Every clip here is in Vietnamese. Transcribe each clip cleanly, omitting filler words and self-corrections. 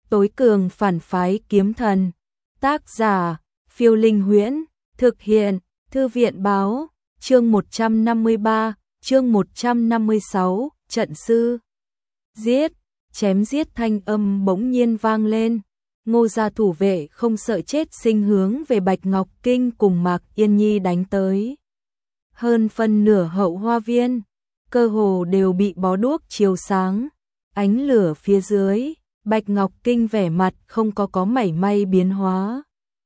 tối cường phản phái kiếm thần. Tác giả, Phiêu Linh Huyễn, thực hiện, Thư viện báo, chương 153, chương 156, trận sư. Giết, chém giết thanh âm bỗng nhiên vang lên. Ngô gia thủ vệ không sợ chết sinh hướng về Bạch Ngọc Kinh cùng Mạc Yên Nhi đánh tới. Hơn phân nửa hậu hoa viên, cơ hồ đều bị bó đuốc chiếu sáng. Ánh lửa phía dưới, Bạch Ngọc Kinh vẻ mặt không có mảy may biến hóa.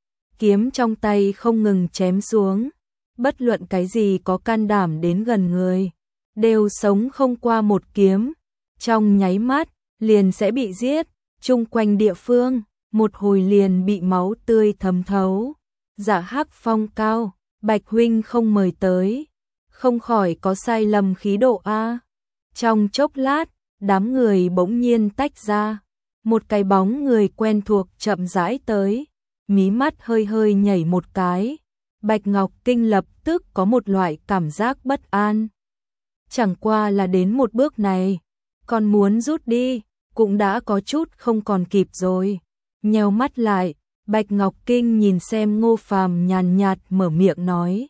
Kiếm trong tay không ngừng chém xuống, bất luận cái gì có can đảm đến gần người, đều sống không qua một kiếm, trong nháy mắt liền sẽ bị giết. Chung quanh địa phương, một hồi liền bị máu tươi thấm thấu. Dạ Hắc Phong cao, Bạch huynh không mời tới, không khỏi có sai lầm khí độ a. Trong chốc lát, đám người bỗng nhiên tách ra, một cái bóng người quen thuộc chậm rãi tới, mí mắt hơi hơi nhảy một cái. Bạch Ngọc Kinh lập tức có một loại cảm giác bất an. Chẳng qua là đến một bước này, còn muốn rút đi, cũng đã có chút không còn kịp rồi. Nheo mắt lại, Bạch Ngọc Kinh nhìn xem Ngô Phàm nhàn nhạt mở miệng nói.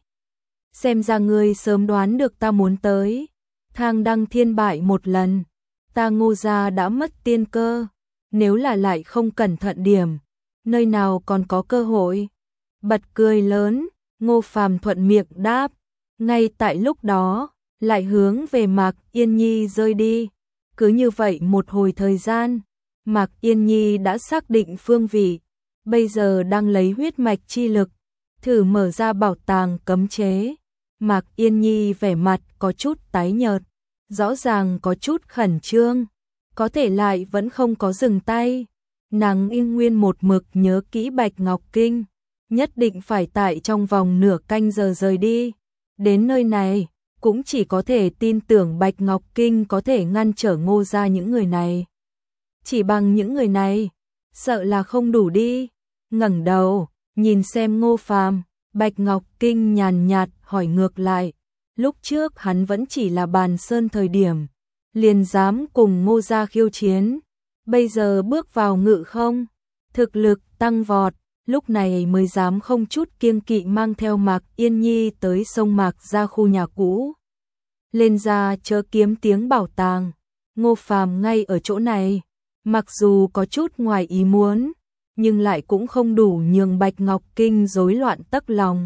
Xem ra ngươi sớm đoán được ta muốn tới. Thang Đăng Thiên bại một lần, ta Ngô gia đã mất tiên cơ. Nếu là lại không cẩn thận điểm, nơi nào còn có cơ hội. Bật cười lớn, Ngô Phàm thuận miệng đáp. Ngay tại lúc đó, lại hướng về Mạc Yên Nhi rơi đi. Cứ như vậy một hồi thời gian, Mạc Yên Nhi đã xác định phương vị, bây giờ đang lấy huyết mạch chi lực, thử mở ra bảo tàng cấm chế. Mạc Yên Nhi vẻ mặt có chút tái nhợt, rõ ràng có chút khẩn trương, có thể lại vẫn không có dừng tay. Nàng yên nguyên một mực nhớ kỹ Bạch Ngọc Kinh, nhất định phải tại trong vòng nửa canh giờ rời đi. Đến nơi này, cũng chỉ có thể tin tưởng Bạch Ngọc Kinh có thể ngăn trở Ngô gia những người này. Chỉ bằng những người này, sợ là không đủ đi. Ngẩng đầu, nhìn xem Ngô Phàm, Bạch Ngọc Kinh nhàn nhạt hỏi ngược lại. Lúc trước hắn vẫn chỉ là bàn sơn thời điểm, liền dám cùng Ngô gia khiêu chiến. Bây giờ bước vào ngự không, thực lực tăng vọt, lúc này mới dám không chút kiêng kỵ mang theo Mạc Yên Nhi tới sông Mạc ra khu nhà cũ. Lên ra chớ kiếm tiếng bảo tàng. Ngô Phàm ngay ở chỗ này, mặc dù có chút ngoài ý muốn, nhưng lại cũng không đủ nhường Bạch Ngọc Kinh rối loạn tấc lòng.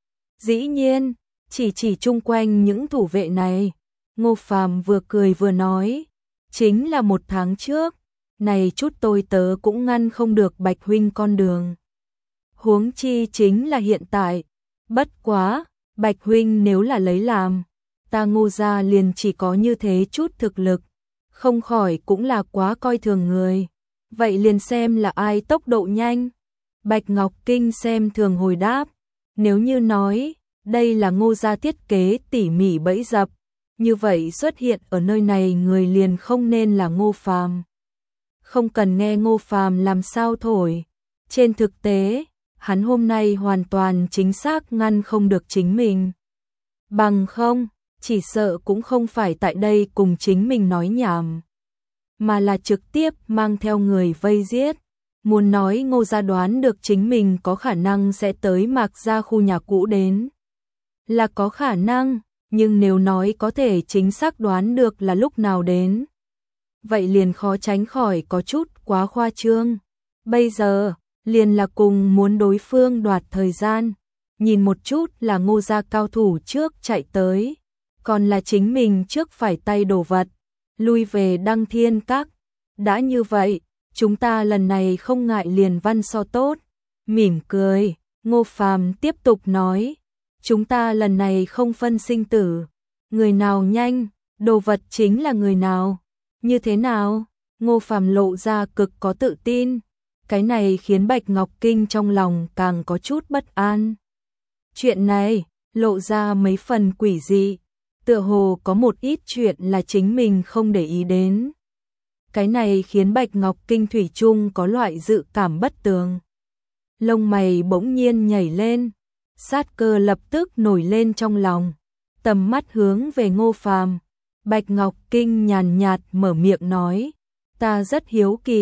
Dĩ nhiên, chỉ chung quanh những thủ vệ này, Ngô Phàm vừa cười vừa nói, chính là một tháng trước, này chút tôi tớ cũng ngăn không được Bạch huynh con đường. Huống chi chính là hiện tại, bất quá, Bạch huynh nếu là lấy làm, ta Ngô gia liền chỉ có như thế chút thực lực, không khỏi cũng là quá coi thường người. Vậy liền xem là ai tốc độ nhanh. Bạch Ngọc Kinh xem thường hồi đáp, nếu như nói, đây là Ngô gia thiết kế tỉ mỉ bẫy dập, như vậy xuất hiện ở nơi này người liền không nên là Ngô Phàm. Không cần nghe Ngô Phàm làm sao thổi, trên thực tế, hắn hôm nay hoàn toàn chính xác ngăn không được chính mình. Bằng không, chỉ sợ cũng không phải tại đây cùng chính mình nói nhảm, mà là trực tiếp mang theo người vây giết. Muốn nói Ngô gia đoán được chính mình có khả năng sẽ tới Mạc gia khu nhà cũ đến, là có khả năng, nhưng nếu nói có thể chính xác đoán được là lúc nào đến, vậy liền khó tránh khỏi có chút quá khoa trương. Bây giờ, liền là cùng muốn đối phương đoạt thời gian, nhìn một chút là Ngô gia cao thủ trước chạy tới, còn là chính mình trước phải tay đổ vật, lui về Đăng Thiên Các. Đã như vậy, chúng ta lần này không ngại liền văn so tốt. Mỉm cười, Ngô Phàm tiếp tục nói, chúng ta lần này không phân sinh tử, người nào nhanh, đồ vật chính là người nào. Như thế nào? Ngô Phàm lộ ra cực có tự tin. Cái này khiến Bạch Ngọc Kinh trong lòng càng có chút bất an. Chuyện này lộ ra mấy phần quỷ dị, tựa hồ có một ít chuyện là chính mình không để ý đến. Cái này khiến Bạch Ngọc Kinh thủy chung có loại dự cảm bất tường. Lông mày bỗng nhiên nhảy lên, sát cơ lập tức nổi lên trong lòng, tầm mắt hướng về Ngô Phàm. Bạch Ngọc Kinh nhàn nhạt mở miệng nói, ta rất hiếu kỳ,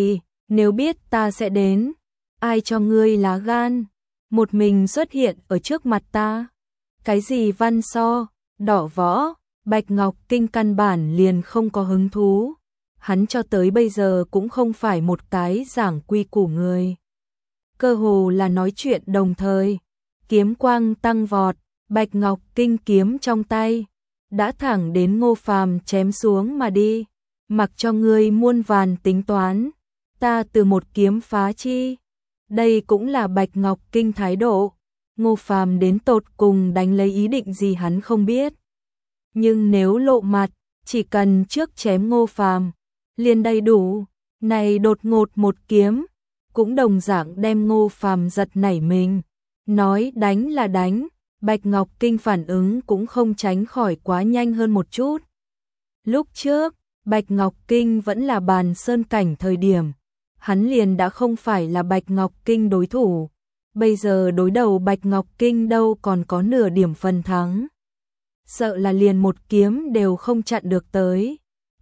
Nếu biết ta sẽ đến, ai cho ngươi lá gan, một mình xuất hiện ở trước mặt ta. Cái gì văn so, đỏ võ, Bạch Ngọc Kinh căn bản liền không có hứng thú. Hắn cho tới bây giờ cũng không phải một cái giảng quy củ người. Cơ hồ là nói chuyện đồng thời, kiếm quang tăng vọt, Bạch Ngọc Kinh kiếm trong tay, đã thẳng đến Ngô Phàm chém xuống mà đi. Mặc cho ngươi muôn vàn tính toán, ta từ một kiếm phá chi. Đây cũng là Bạch Ngọc Kinh thái độ. Ngô Phàm đến tột cùng đánh lấy ý định gì hắn không biết. Nhưng nếu lộ mặt, chỉ cần trước chém Ngô Phàm liền đầy đủ. Này đột ngột một kiếm, cũng đồng dạng đem Ngô Phàm giật nảy mình. Nói đánh là đánh, Bạch Ngọc Kinh phản ứng cũng không tránh khỏi quá nhanh hơn một chút. Lúc trước, Bạch Ngọc Kinh vẫn là bàn sơn cảnh thời điểm, hắn liền đã không phải là Bạch Ngọc Kinh đối thủ. Bây giờ đối đầu Bạch Ngọc Kinh đâu còn có nửa điểm phần thắng. Sợ là liền một kiếm đều không chặn được tới.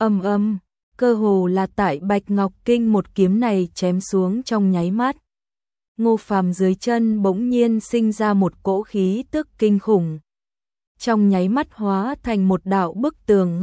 Cơ hồ là tại Bạch Ngọc Kinh một kiếm này chém xuống trong nháy mắt. Ngô Phàm dưới chân bỗng nhiên sinh ra một cỗ khí tức kinh khủng. Trong nháy mắt hóa thành một đạo bức tường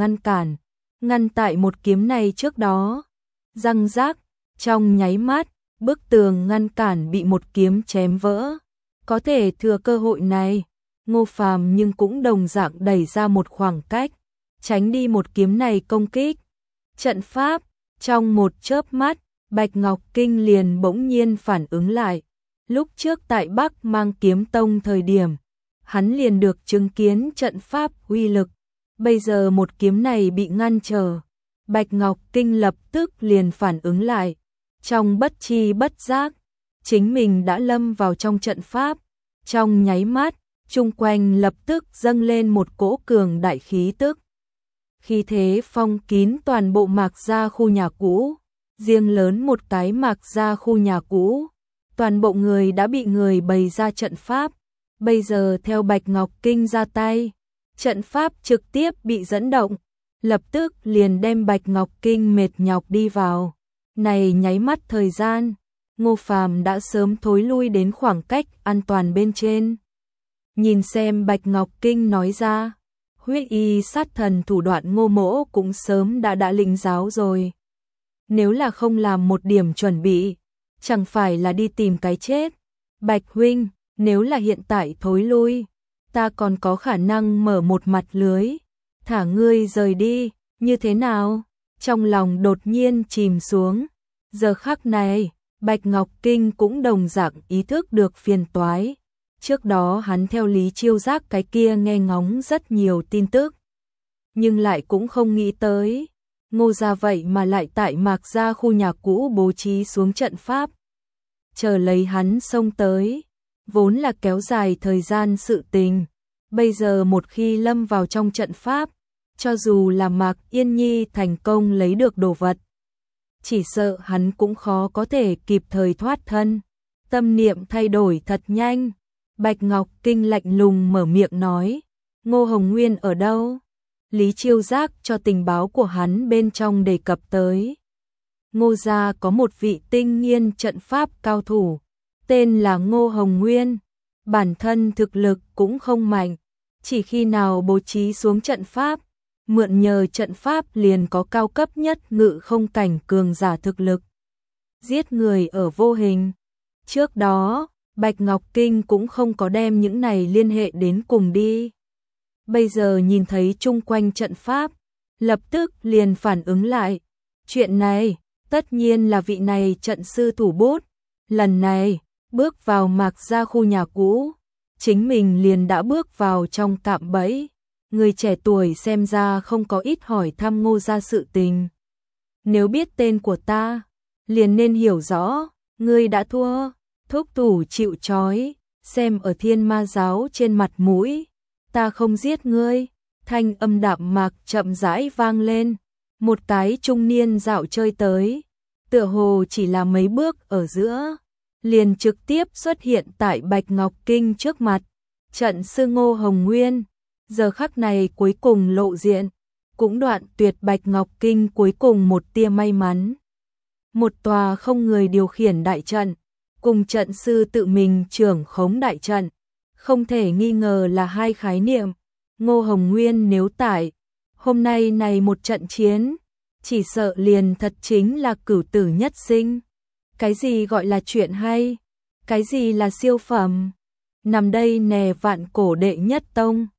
ngăn tại một kiếm này trước đó. Răng rác, trong nháy mắt, bức tường ngăn cản bị một kiếm chém vỡ. Có thể thừa cơ hội này, Ngô Phàm nhưng cũng đồng dạng đẩy ra một khoảng cách, tránh đi một kiếm này công kích. Trận pháp, trong một chớp mắt, Bạch Ngọc Kinh liền bỗng nhiên phản ứng lại. Lúc trước tại Bắc Mang Kiếm Tông thời điểm, hắn liền được chứng kiến trận pháp uy lực. Bây giờ một kiếm này bị ngăn trở, Bạch Ngọc Kinh lập tức liền phản ứng lại. Trong bất chi bất giác, chính mình đã lâm vào trong trận pháp. Trong nháy mắt, chung quanh lập tức dâng lên một cỗ cường đại khí tức. Khi thế phong kín toàn bộ Mạc Gia khu nhà cũ, riêng lớn một cái Mạc Gia khu nhà cũ, toàn bộ người đã bị người bày ra trận pháp. Bây giờ theo Bạch Ngọc Kinh ra tay, trận pháp trực tiếp bị dẫn động, lập tức liền đem Bạch Ngọc Kinh mệt nhọc đi vào. Này nháy mắt thời gian, Ngô Phàm đã sớm thối lui đến khoảng cách an toàn bên trên. Nhìn xem Bạch Ngọc Kinh nói ra, huyết y sát thần thủ đoạn Ngô Mỗ cũng sớm đã lĩnh giáo rồi. Nếu là không làm một điểm chuẩn bị, chẳng phải là đi tìm cái chết. Bạch huynh, nếu là hiện tại thối lui, ta còn có khả năng mở một mặt lưới, thả ngươi rời đi, như thế nào? Trong lòng đột nhiên chìm xuống. Giờ khắc này, Bạch Ngọc Kinh cũng đồng dạng ý thức được phiền toái. Trước đó hắn theo Lý Chiêu Giác cái kia nghe ngóng rất nhiều tin tức, nhưng lại cũng không nghĩ tới Ngô gia vậy mà lại tại Mạc Gia khu nhà cũ bố trí xuống trận pháp, chờ lấy hắn xông tới, vốn là kéo dài thời gian sự tình. Bây giờ một khi lâm vào trong trận pháp, cho dù là Mạc Yên Nhi thành công lấy được đồ vật, chỉ sợ hắn cũng khó có thể kịp thời thoát thân. Tâm niệm thay đổi thật nhanh, Bạch Ngọc Kinh lạnh lùng mở miệng nói, Ngô Hồng Nguyên ở đâu? Lý Chiêu Giác cho tình báo của hắn bên trong đề cập tới. Ngô gia có một vị tinh nghiên trận pháp cao thủ, tên là Ngô Hồng Nguyên, bản thân thực lực cũng không mạnh, chỉ khi nào bố trí xuống trận pháp, mượn nhờ trận pháp liền có cao cấp nhất ngự không cảnh cường giả thực lực, giết người ở vô hình. Trước đó, Bạch Ngọc Kinh cũng không có đem những này liên hệ đến cùng đi. Bây giờ nhìn thấy chung quanh trận pháp, lập tức liền phản ứng lại. Chuyện này, tất nhiên là vị này trận sư thủ bút. Lần này, bước vào Mạc Gia khu nhà cũ, chính mình liền đã bước vào trong cạm bẫy. Người trẻ tuổi xem ra không có ít hỏi thăm Ngô gia sự tình. Nếu biết tên của ta, liền nên hiểu rõ, ngươi đã thua. Thúc thủ chịu trói, xem ở Thiên Ma giáo trên mặt mũi, ta không giết ngươi. Thanh âm đạm mạc chậm rãi vang lên, một cái trung niên dạo chơi tới, tựa hồ chỉ là mấy bước ở giữa, liền trực tiếp xuất hiện tại Bạch Ngọc Kinh trước mặt. Trận sư Ngô Hồng Nguyên, giờ khắc này cuối cùng lộ diện, cũng đoạn tuyệt Bạch Ngọc Kinh cuối cùng một tia may mắn. một tòa không người điều khiển đại trận, cùng trận sư tự mình trưởng khống đại trận, không thể nghi ngờ là hai khái niệm. Ngô Hồng Nguyên nếu tải, hôm nay này một trận chiến, chỉ sợ liền thật chính là cửu tử nhất sinh. Cái gì gọi là chuyện hay? Cái gì là siêu phẩm? Nằm đây nè vạn cổ đệ nhất tông.